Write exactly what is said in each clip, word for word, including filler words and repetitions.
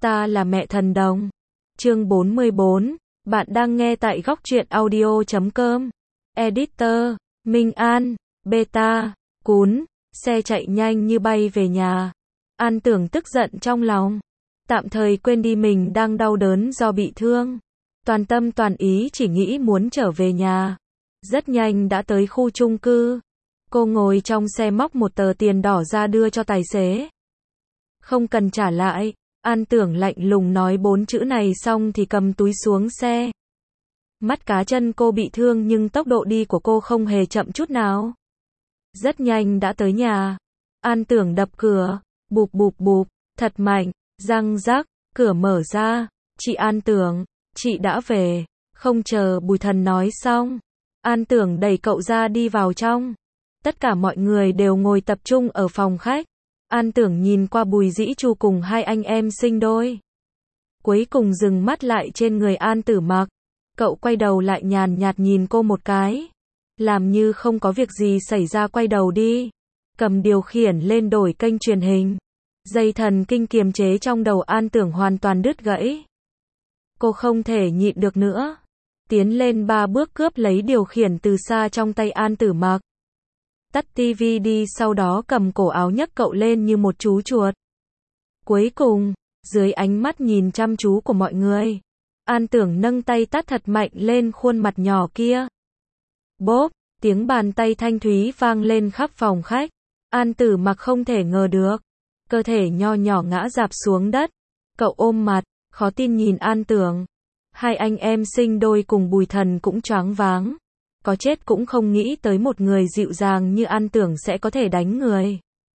Ta là mẹ thần đồng. Chương bốn mươi bốn. Bạn đang nghe tại góc truyện audio chấm com. Editor, Minh An, Beta, Cún. Xe chạy nhanh như bay về nhà. An Tưởng tức giận trong lòng. Tạm thời quên đi mình đang đau đớn do bị thương. Toàn tâm toàn ý chỉ nghĩ muốn trở về nhà. Rất nhanh đã tới khu chung cư. Cô ngồi trong xe móc một tờ tiền đỏ ra đưa cho tài xế. Không cần trả lại. An Tưởng lạnh lùng nói bốn chữ này xong thì cầm túi xuống xe. Mắt cá chân cô bị thương nhưng tốc độ đi của cô không hề chậm chút nào. Rất nhanh đã tới nhà. An Tưởng đập cửa. Bụp bụp bụp. Thật mạnh. Răng rắc. Cửa mở ra. Chị An Tưởng. Chị đã về. Không chờ Bùi Thần nói xong. An Tưởng đẩy cậu ra đi vào trong. Tất cả mọi người đều ngồi tập trung ở phòng khách. An Tưởng nhìn qua Bùi Dĩ Chu cùng hai anh em sinh đôi. Cuối cùng dừng mắt lại trên người An Tử Mặc. Cậu quay đầu lại nhàn nhạt nhìn cô một cái. Làm như không có việc gì xảy ra quay đầu đi. Cầm điều khiển lên đổi kênh truyền hình. Dây thần kinh kiềm chế trong đầu An Tưởng hoàn toàn đứt gãy. Cô không thể nhịn được nữa. Tiến lên ba bước cướp lấy điều khiển từ xa trong tay An Tử Mặc. Tắt tivi đi, sau đó cầm cổ áo nhấc cậu lên như một chú chuột. Cuối cùng, dưới ánh mắt nhìn chăm chú của mọi người, An Tưởng nâng tay tát thật mạnh lên khuôn mặt nhỏ kia. Bốp, tiếng bàn tay thanh thúy vang lên khắp phòng khách. An Tử Mặc không thể ngờ được. Cơ thể nho nhỏ ngã rạp xuống đất. Cậu ôm mặt, khó tin nhìn An Tưởng. Hai anh em sinh đôi cùng Bùi Thần cũng choáng váng. Có chết cũng không nghĩ tới một người dịu dàng như An Tưởng sẽ có thể đánh người.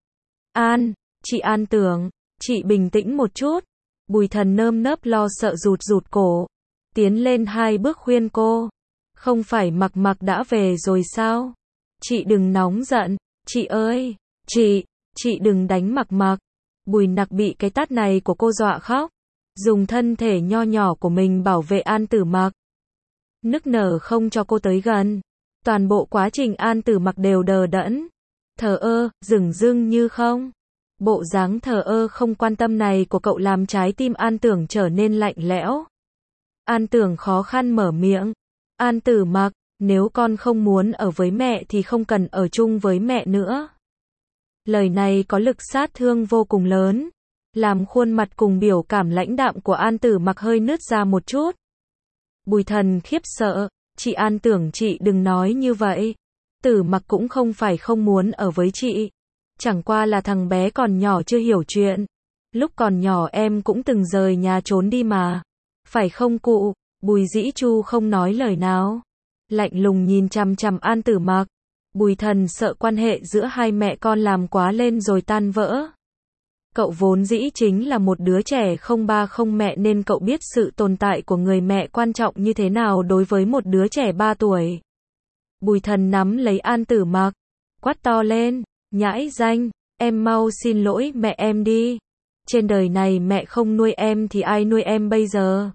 An, chị An Tưởng, chị bình tĩnh một chút. Bùi Thần nơm nớp lo sợ rụt rụt cổ. Tiến lên hai bước khuyên cô. Không phải Mặc Mặc đã về rồi sao? Chị đừng nóng giận, chị ơi, chị, chị đừng đánh Mặc Mặc. Bùi Nặc bị cái tát này của cô dọa khóc. Dùng thân thể nho nhỏ của mình bảo vệ An Tử Mặc. Nức nở không cho cô tới gần. Toàn bộ quá trình An Tử Mặc đều đờ đẫn. Thờ ơ, dửng dưng như không. Bộ dáng thờ ơ không quan tâm này của cậu làm trái tim An Tưởng trở nên lạnh lẽo. An Tưởng khó khăn mở miệng. An Tử Mặc, nếu con không muốn ở với mẹ thì không cần ở chung với mẹ nữa. Lời này có lực sát thương vô cùng lớn. Làm khuôn mặt cùng biểu cảm lãnh đạm của An Tử Mặc hơi nứt ra một chút. Bùi Thần khiếp sợ, chị An Tưởng chị đừng nói như vậy. Tử Mặc cũng không phải không muốn ở với chị. Chẳng qua là thằng bé còn nhỏ chưa hiểu chuyện. Lúc còn nhỏ em cũng từng rời nhà trốn đi mà. Phải không cụ? Bùi Dĩ Chu không nói lời nào. Lạnh lùng nhìn chằm chằm An Tử Mặc. Bùi Thần sợ quan hệ giữa hai mẹ con làm quá lên rồi tan vỡ. Cậu vốn dĩ chính là một đứa trẻ không ba không mẹ nên cậu biết sự tồn tại của người mẹ quan trọng như thế nào đối với một đứa trẻ ba tuổi. Bùi Thần nắm lấy An Tử Mặc, quát to lên, nhãi danh, em mau xin lỗi mẹ em đi. Trên đời này mẹ không nuôi em thì ai nuôi em bây giờ?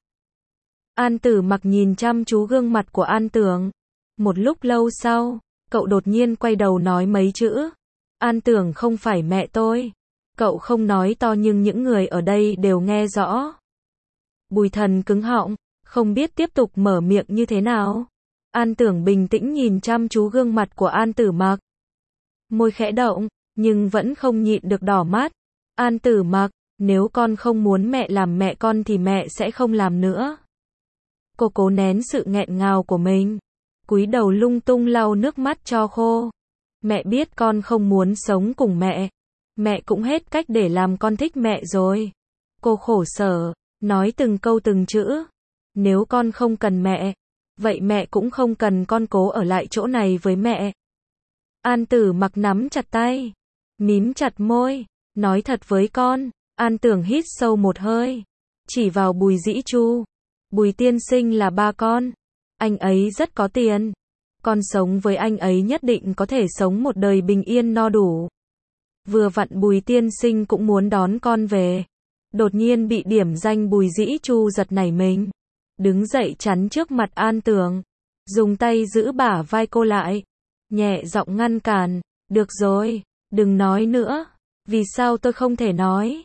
An Tử Mặc nhìn chăm chú gương mặt của An Tưởng. Một lúc lâu sau, cậu đột nhiên quay đầu nói mấy chữ. An Tưởng không phải mẹ tôi. Cậu không nói to nhưng những người ở đây đều nghe rõ. Bùi Thần cứng họng, không biết tiếp tục mở miệng như thế nào. An Tưởng bình tĩnh nhìn chăm chú gương mặt của An Tử Mặc. Môi khẽ động, nhưng vẫn không nhịn được đỏ mắt. An Tử Mặc, nếu con không muốn mẹ làm mẹ con thì mẹ sẽ không làm nữa. Cô cố nén sự nghẹn ngào của mình. Cúi đầu lung tung lau nước mắt cho khô. Mẹ biết con không muốn sống cùng mẹ. Mẹ cũng hết cách để làm con thích mẹ rồi. Cô khổ sở, nói từng câu từng chữ. Nếu con không cần mẹ, vậy mẹ cũng không cần con cố ở lại chỗ này với mẹ. An Tử Mặc nắm chặt tay, mím chặt môi, nói thật với con. An Tưởng hít sâu một hơi, chỉ vào Bùi Dĩ Chu. Bùi tiên sinh là ba con. Anh ấy rất có tiền. Con sống với anh ấy nhất định có thể sống một đời bình yên no đủ. Vừa vặn Bùi tiên sinh cũng muốn đón con về. Đột nhiên bị điểm danh Bùi Dĩ Chu giật nảy mình. Đứng dậy chắn trước mặt An Tưởng. Dùng tay giữ bả vai cô lại. Nhẹ giọng ngăn cản. Được rồi, đừng nói nữa. Vì sao tôi không thể nói?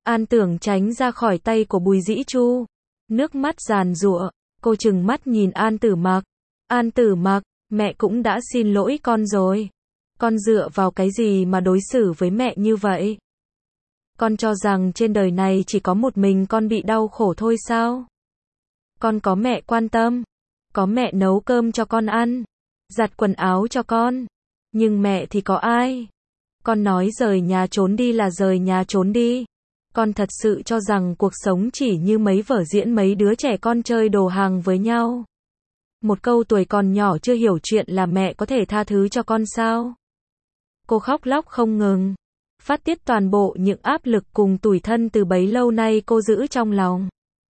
An Tưởng tránh ra khỏi tay của Bùi Dĩ Chu. Nước mắt giàn giụa, cô trừng mắt nhìn An Tử Mặc. An Tử Mặc, mẹ cũng đã xin lỗi con rồi. Con dựa vào cái gì mà đối xử với mẹ như vậy? Con cho rằng trên đời này chỉ có một mình con bị đau khổ thôi sao? Con có mẹ quan tâm, có mẹ nấu cơm cho con ăn, giặt quần áo cho con. Nhưng mẹ thì có ai? Con nói rời nhà trốn đi là rời nhà trốn đi. Con thật sự cho rằng cuộc sống chỉ như mấy vở diễn mấy đứa trẻ con chơi đồ hàng với nhau. Một câu tuổi còn nhỏ chưa hiểu chuyện là mẹ có thể tha thứ cho con sao? Cô khóc lóc không ngừng, phát tiết toàn bộ những áp lực cùng tủi thân từ bấy lâu nay cô giữ trong lòng.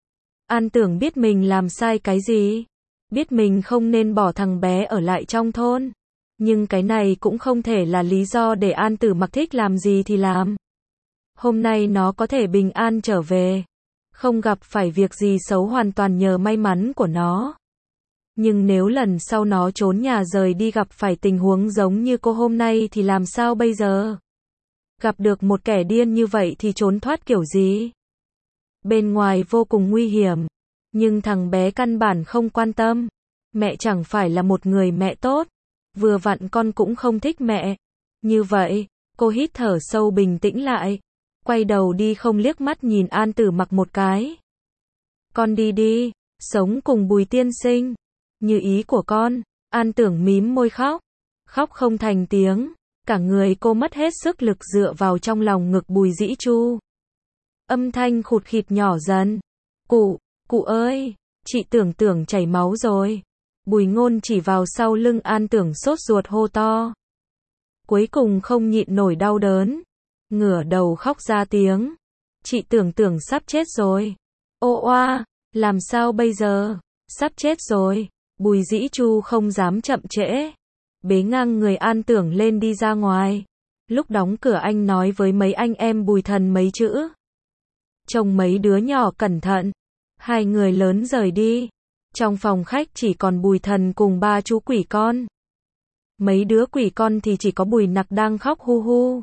An Tưởng biết mình làm sai cái gì, biết mình không nên bỏ thằng bé ở lại trong thôn. Nhưng cái này cũng không thể là lý do để An Tử Mặc thích làm gì thì làm. Hôm nay nó có thể bình an trở về, không gặp phải việc gì xấu hoàn toàn nhờ may mắn của nó. Nhưng nếu lần sau nó trốn nhà rời đi gặp phải tình huống giống như cô hôm nay thì làm sao bây giờ? Gặp được một kẻ điên như vậy thì trốn thoát kiểu gì? Bên ngoài vô cùng nguy hiểm, nhưng thằng bé căn bản không quan tâm. Mẹ chẳng phải là một người mẹ tốt, vừa vặn con cũng không thích mẹ. Như vậy, cô hít thở sâu bình tĩnh lại, quay đầu đi không liếc mắt nhìn An Tử Mặc một cái. Con đi đi, sống cùng Bùi tiên sinh. Như ý của con. An Tưởng mím môi khóc, khóc không thành tiếng, cả người cô mất hết sức lực dựa vào trong lòng ngực Bùi Dĩ Chu. Âm thanh khụt khịt nhỏ dần. Cụ, cụ ơi, chị Tưởng Tưởng chảy máu rồi. Bùi Ngôn chỉ vào sau lưng An Tưởng sốt ruột hô to. Cuối cùng không nhịn nổi đau đớn, ngửa đầu khóc ra tiếng. Chị Tưởng Tưởng sắp chết rồi. Ô oa, làm sao bây giờ? Sắp chết rồi. Bùi Dĩ Chu không dám chậm trễ, bế ngang người An Tưởng lên đi ra ngoài. Lúc đóng cửa anh nói với mấy anh em Bùi Thần mấy chữ. Trông mấy đứa nhỏ cẩn thận. Hai người lớn rời đi. Trong phòng khách chỉ còn Bùi Thần cùng ba chú quỷ con. Mấy đứa quỷ con thì chỉ có Bùi Nặc đang khóc hu hu.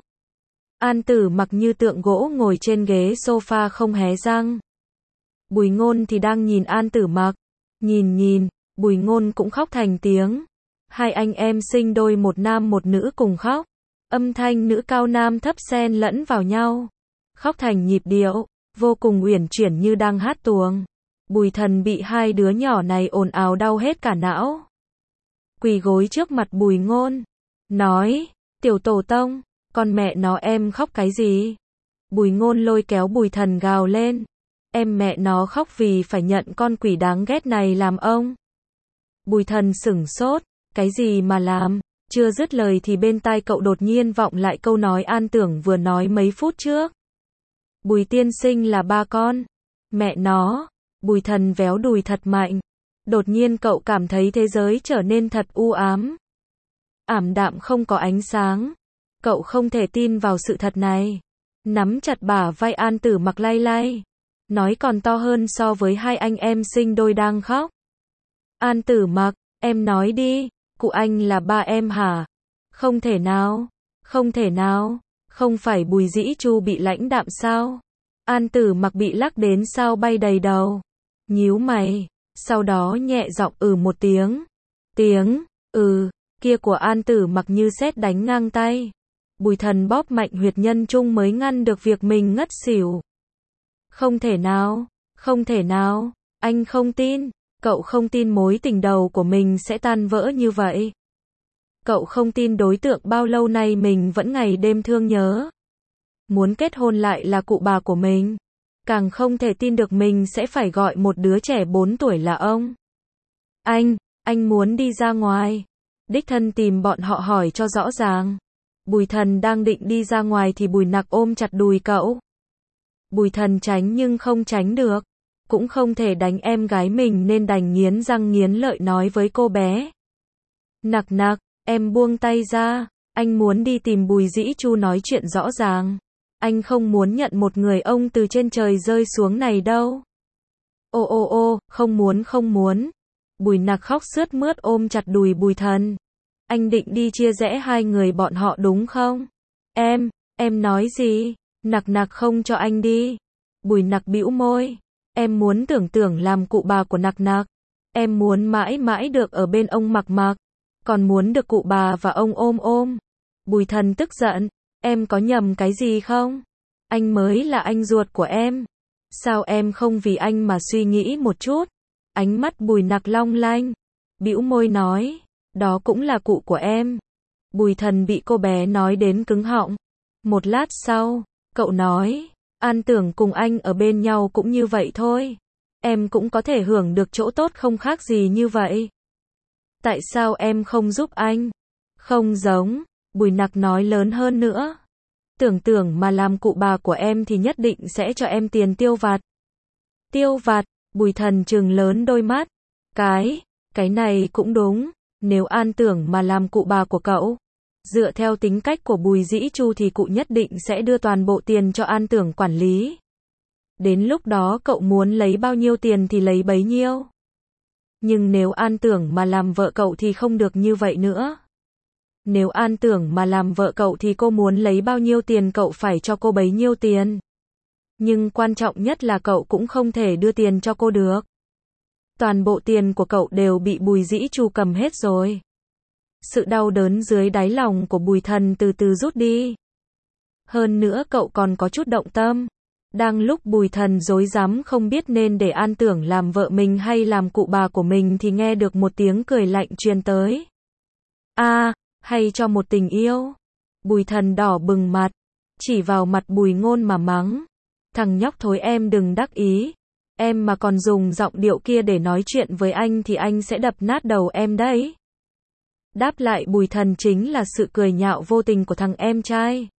An Tử Mặc như tượng gỗ ngồi trên ghế sofa không hé răng. Bùi Ngôn thì đang nhìn An Tử Mặc. Nhìn nhìn, Bùi Ngôn cũng khóc thành tiếng. Hai anh em sinh đôi một nam một nữ cùng khóc. Âm thanh nữ cao nam thấp xen lẫn vào nhau. Khóc thành nhịp điệu, vô cùng uyển chuyển như đang hát tuồng. Bùi Thần bị hai đứa nhỏ này ồn ào đau hết cả não. Quỳ gối trước mặt Bùi Ngôn, nói, tiểu tổ tông, con mẹ nó em khóc cái gì? Bùi Ngôn lôi kéo Bùi Thần gào lên, em mẹ nó khóc vì phải nhận con quỷ đáng ghét này làm ông. Bùi Thần sửng sốt, cái gì mà làm? Chưa dứt lời thì bên tai cậu đột nhiên vọng lại câu nói An Tưởng vừa nói mấy phút trước. Bùi tiên sinh là ba con. Mẹ nó. Bùi Thần véo đùi thật mạnh. Đột nhiên cậu cảm thấy thế giới trở nên thật u ám. Ảm đạm không có ánh sáng. Cậu không thể tin vào sự thật này. Nắm chặt bả vai An Tử Mặc lay lay. Nói còn to hơn so với hai anh em sinh đôi đang khóc. An Tử Mặc, em nói đi, cụ anh là ba em hả? Không thể nào, không thể nào, không phải Bùi Dĩ Chu bị lãnh đạm sao? An Tử Mặc bị lắc đến sao bay đầy đầu. Nhíu mày, sau đó nhẹ giọng ừ một tiếng. Tiếng, ừ, kia của An Tử Mặc như sét đánh ngang tay. Bùi Thần bóp mạnh huyệt nhân trung mới ngăn được việc mình ngất xỉu. Không thể nào, không thể nào, anh không tin. Cậu không tin mối tình đầu của mình sẽ tan vỡ như vậy. Cậu không tin đối tượng bao lâu nay mình vẫn ngày đêm thương nhớ. Muốn kết hôn lại là cụ bà của mình. Càng không thể tin được mình sẽ phải gọi một đứa trẻ bốn tuổi là ông. Anh, anh muốn đi ra ngoài. Đích thân tìm bọn họ hỏi cho rõ ràng. Bùi Thần đang định đi ra ngoài thì Bùi Nặc ôm chặt đùi cậu. Bùi Thần tránh nhưng không tránh được. Cũng không thể đánh em gái mình nên đành nghiến răng nghiến lợi nói với cô bé. Nặc nặc, em buông tay ra, anh muốn đi tìm Bùi Dĩ Chu nói chuyện rõ ràng. Anh không muốn nhận một người ông từ trên trời rơi xuống này đâu. Ô ô ô, không muốn không muốn. Bùi Nặc khóc sướt mướt ôm chặt đùi Bùi Thần. Anh định đi chia rẽ hai người bọn họ đúng không? Em, em nói gì? Nặc nặc không cho anh đi. Bùi Nặc bĩu môi. Em muốn tưởng tưởng làm cụ bà của Nặc Nặc. Em muốn mãi mãi được ở bên ông Mặc Mặc. Còn muốn được cụ bà và ông ôm ôm. Bùi Thần tức giận. Em có nhầm cái gì không? Anh mới là anh ruột của em. Sao em không vì anh mà suy nghĩ một chút? Ánh mắt Bùi Nặc long lanh. Bĩu môi nói. Đó cũng là cụ của em. Bùi Thần bị cô bé nói đến cứng họng. Một lát sau, cậu nói. An Tưởng cùng anh ở bên nhau cũng như vậy thôi. Em cũng có thể hưởng được chỗ tốt không khác gì như vậy. Tại sao em không giúp anh? Không giống. Bùi Nặc nói lớn hơn nữa. Tưởng tưởng mà làm cụ bà của em thì nhất định sẽ cho em tiền tiêu vặt. Tiêu vặt? Bùi Thần trừng lớn đôi mắt. Cái, cái này cũng đúng. Nếu An Tưởng mà làm cụ bà của cậu, dựa theo tính cách của Bùi Dĩ Chu thì cụ nhất định sẽ đưa toàn bộ tiền cho An Tưởng quản lý. Đến lúc đó cậu muốn lấy bao nhiêu tiền thì lấy bấy nhiêu. Nhưng nếu An Tưởng mà làm vợ cậu thì không được như vậy nữa. Nếu An Tưởng mà làm vợ cậu thì cô muốn lấy bao nhiêu tiền cậu phải cho cô bấy nhiêu tiền. Nhưng quan trọng nhất là cậu cũng không thể đưa tiền cho cô được. Toàn bộ tiền của cậu đều bị Bùi Dĩ Chu cầm hết rồi. Sự đau đớn dưới đáy lòng của Bùi Thần từ từ rút đi. Hơn nữa cậu còn có chút động tâm. Đang lúc Bùi Thần rối rắm không biết nên để An Tưởng làm vợ mình hay làm cụ bà của mình thì nghe được một tiếng cười lạnh truyền tới. A, à, hay cho một tình yêu. Bùi Thần đỏ bừng mặt, chỉ vào mặt Bùi Ngôn mà mắng. Thằng nhóc thối em đừng đắc ý. Em mà còn dùng giọng điệu kia để nói chuyện với anh thì anh sẽ đập nát đầu em đấy. Đáp lại Bùi Thần chính là sự cười nhạo vô tình của thằng em trai.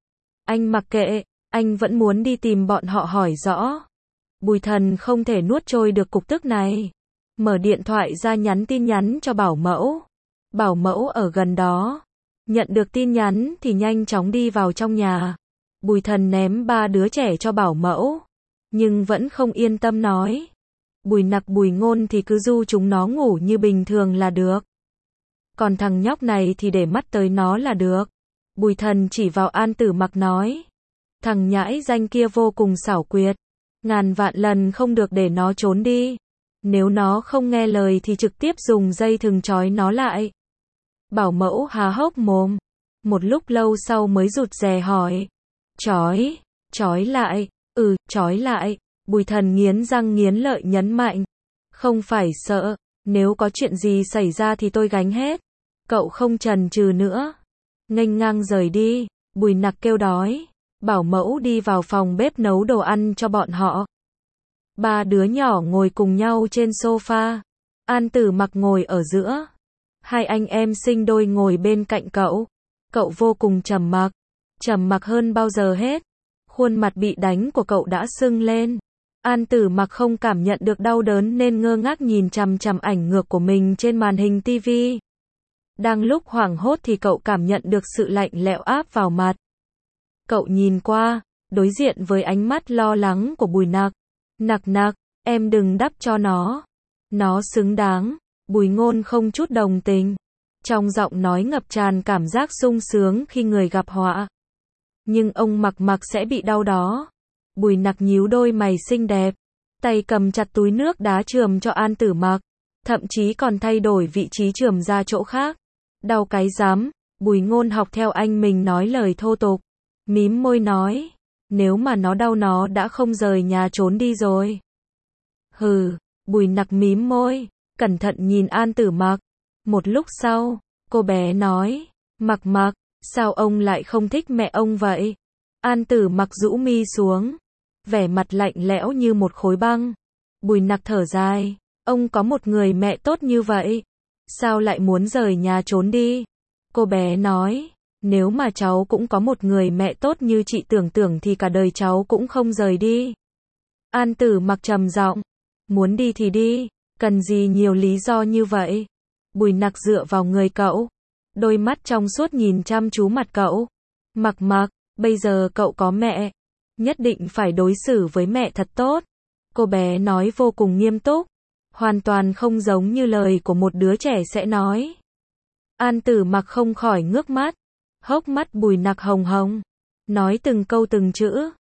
Anh mặc kệ, anh vẫn muốn đi tìm bọn họ hỏi rõ. Bùi Thần không thể nuốt trôi được cục tức này. Mở điện thoại ra nhắn tin nhắn cho Bảo Mẫu. Bảo Mẫu ở gần đó. Nhận được tin nhắn thì nhanh chóng đi vào trong nhà. Bùi Thần ném ba đứa trẻ cho Bảo Mẫu. Nhưng vẫn không yên tâm nói. Bùi Nặc Bùi Ngôn thì cứ du chúng nó ngủ như bình thường là được. Còn thằng nhóc này thì để mắt tới nó là được. Bùi Thần chỉ vào An Tử Mặc nói. Thằng nhãi danh kia vô cùng xảo quyệt. Ngàn vạn lần không được để nó trốn đi. Nếu nó không nghe lời thì trực tiếp dùng dây thừng trói nó lại. Bảo Mẫu há hốc mồm. Một lúc lâu sau mới rụt rè hỏi. Trói, trói lại, ừ, trói lại. Bùi Thần nghiến răng nghiến lợi nhấn mạnh. Không phải sợ, nếu có chuyện gì xảy ra thì tôi gánh hết. Cậu không chần chừ nữa. Nghênh ngang rời đi. Bùi Nặc kêu đói. Bảo Mẫu đi vào phòng bếp nấu đồ ăn cho bọn họ. Ba đứa nhỏ ngồi cùng nhau trên sofa. An Tử Mặc ngồi ở giữa. Hai anh em sinh đôi ngồi bên cạnh cậu. Cậu vô cùng trầm mặc. Trầm mặc hơn bao giờ hết. Khuôn mặt bị đánh của cậu đã sưng lên. An Tử Mặc không cảm nhận được đau đớn nên ngơ ngác nhìn chằm chằm ảnh ngược của mình trên màn hình tivi. Đang lúc hoảng hốt thì cậu cảm nhận được sự lạnh lẽo áp vào mặt. Cậu nhìn qua, đối diện với ánh mắt lo lắng của Bùi Nặc. Nặc Nặc, em đừng đắp cho nó. Nó xứng đáng. Bùi Ngôn không chút đồng tình. Trong giọng nói ngập tràn cảm giác sung sướng khi người gặp họa. Nhưng ông Mặc Mặc sẽ bị đau đó. Bùi Nặc nhíu đôi mày xinh đẹp. Tay cầm chặt túi nước đá chườm cho An Tử Mặc. Thậm chí còn thay đổi vị trí chườm ra chỗ khác. Đau cái rắm. Bùi Ngôn học theo anh mình nói lời thô tục. Mím môi nói. Nếu mà nó đau nó đã không rời nhà trốn đi rồi. Hừ. Bùi Nặc mím môi. Cẩn thận nhìn An Tử Mặc. Một lúc sau, cô bé nói. Mặc Mặc, sao ông lại không thích mẹ ông vậy? An Tử Mặc rũ mi xuống. Vẻ mặt lạnh lẽo như một khối băng. Bùi Nặc thở dài. Ông có một người mẹ tốt như vậy. Sao lại muốn rời nhà trốn đi? Cô bé nói. Nếu mà cháu cũng có một người mẹ tốt như chị tưởng tưởng thì cả đời cháu cũng không rời đi. An Tử Mặc trầm giọng. Muốn đi thì đi. Cần gì nhiều lý do như vậy? Bùi Nặc dựa vào người cậu. Đôi mắt trong suốt nhìn chăm chú mặt cậu. Mặc Mặc, bây giờ cậu có mẹ. Nhất định phải đối xử với mẹ thật tốt. Cô bé nói vô cùng nghiêm túc. Hoàn toàn không giống như lời của một đứa trẻ sẽ nói. An Tử Mặc không khỏi ngước mắt. Hốc mắt Bùi Nặc hồng hồng. Nói từng câu từng chữ.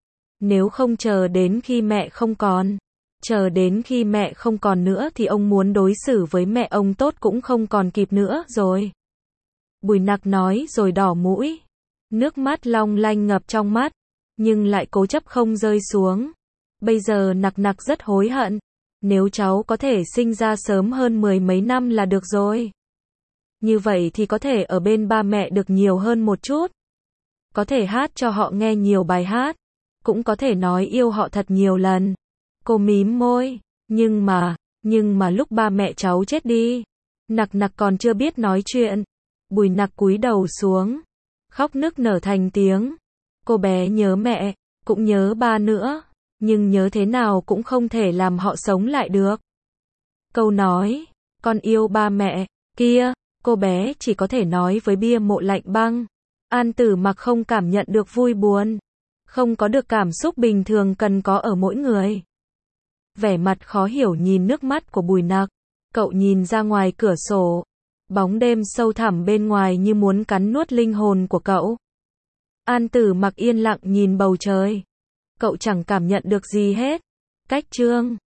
Nếu không chờ đến khi mẹ không còn, chờ đến khi mẹ không còn nữa thì ông muốn đối xử với mẹ ông tốt cũng không còn kịp nữa rồi. Bùi Nặc nói rồi đỏ mũi. Nước mắt long lanh ngập trong mắt, nhưng lại cố chấp không rơi xuống. Bây giờ Nặc Nặc rất hối hận. Nếu cháu có thể sinh ra sớm hơn mười mấy năm là được rồi. Như vậy thì có thể ở bên ba mẹ được nhiều hơn một chút. Có thể hát cho họ nghe nhiều bài hát. Cũng có thể nói yêu họ thật nhiều lần. Cô mím môi. Nhưng mà, nhưng mà lúc ba mẹ cháu chết đi. Nặc Nặc còn chưa biết nói chuyện. Bùi Nặc cúi đầu xuống. Khóc nức nở thành tiếng. Cô bé nhớ mẹ, cũng nhớ ba nữa. Nhưng nhớ thế nào cũng không thể làm họ sống lại được. Câu nói, con yêu ba mẹ, kia, cô bé chỉ có thể nói với bia mộ lạnh băng. An Tử Mặc không cảm nhận được vui buồn. Không có được cảm xúc bình thường cần có ở mỗi người. Vẻ mặt khó hiểu nhìn nước mắt của Bùi Nặc. Cậu nhìn ra ngoài cửa sổ. Bóng đêm sâu thẳm bên ngoài như muốn cắn nuốt linh hồn của cậu. An Tử Mặc yên lặng nhìn bầu trời. Cậu chẳng cảm nhận được gì hết. Cách chương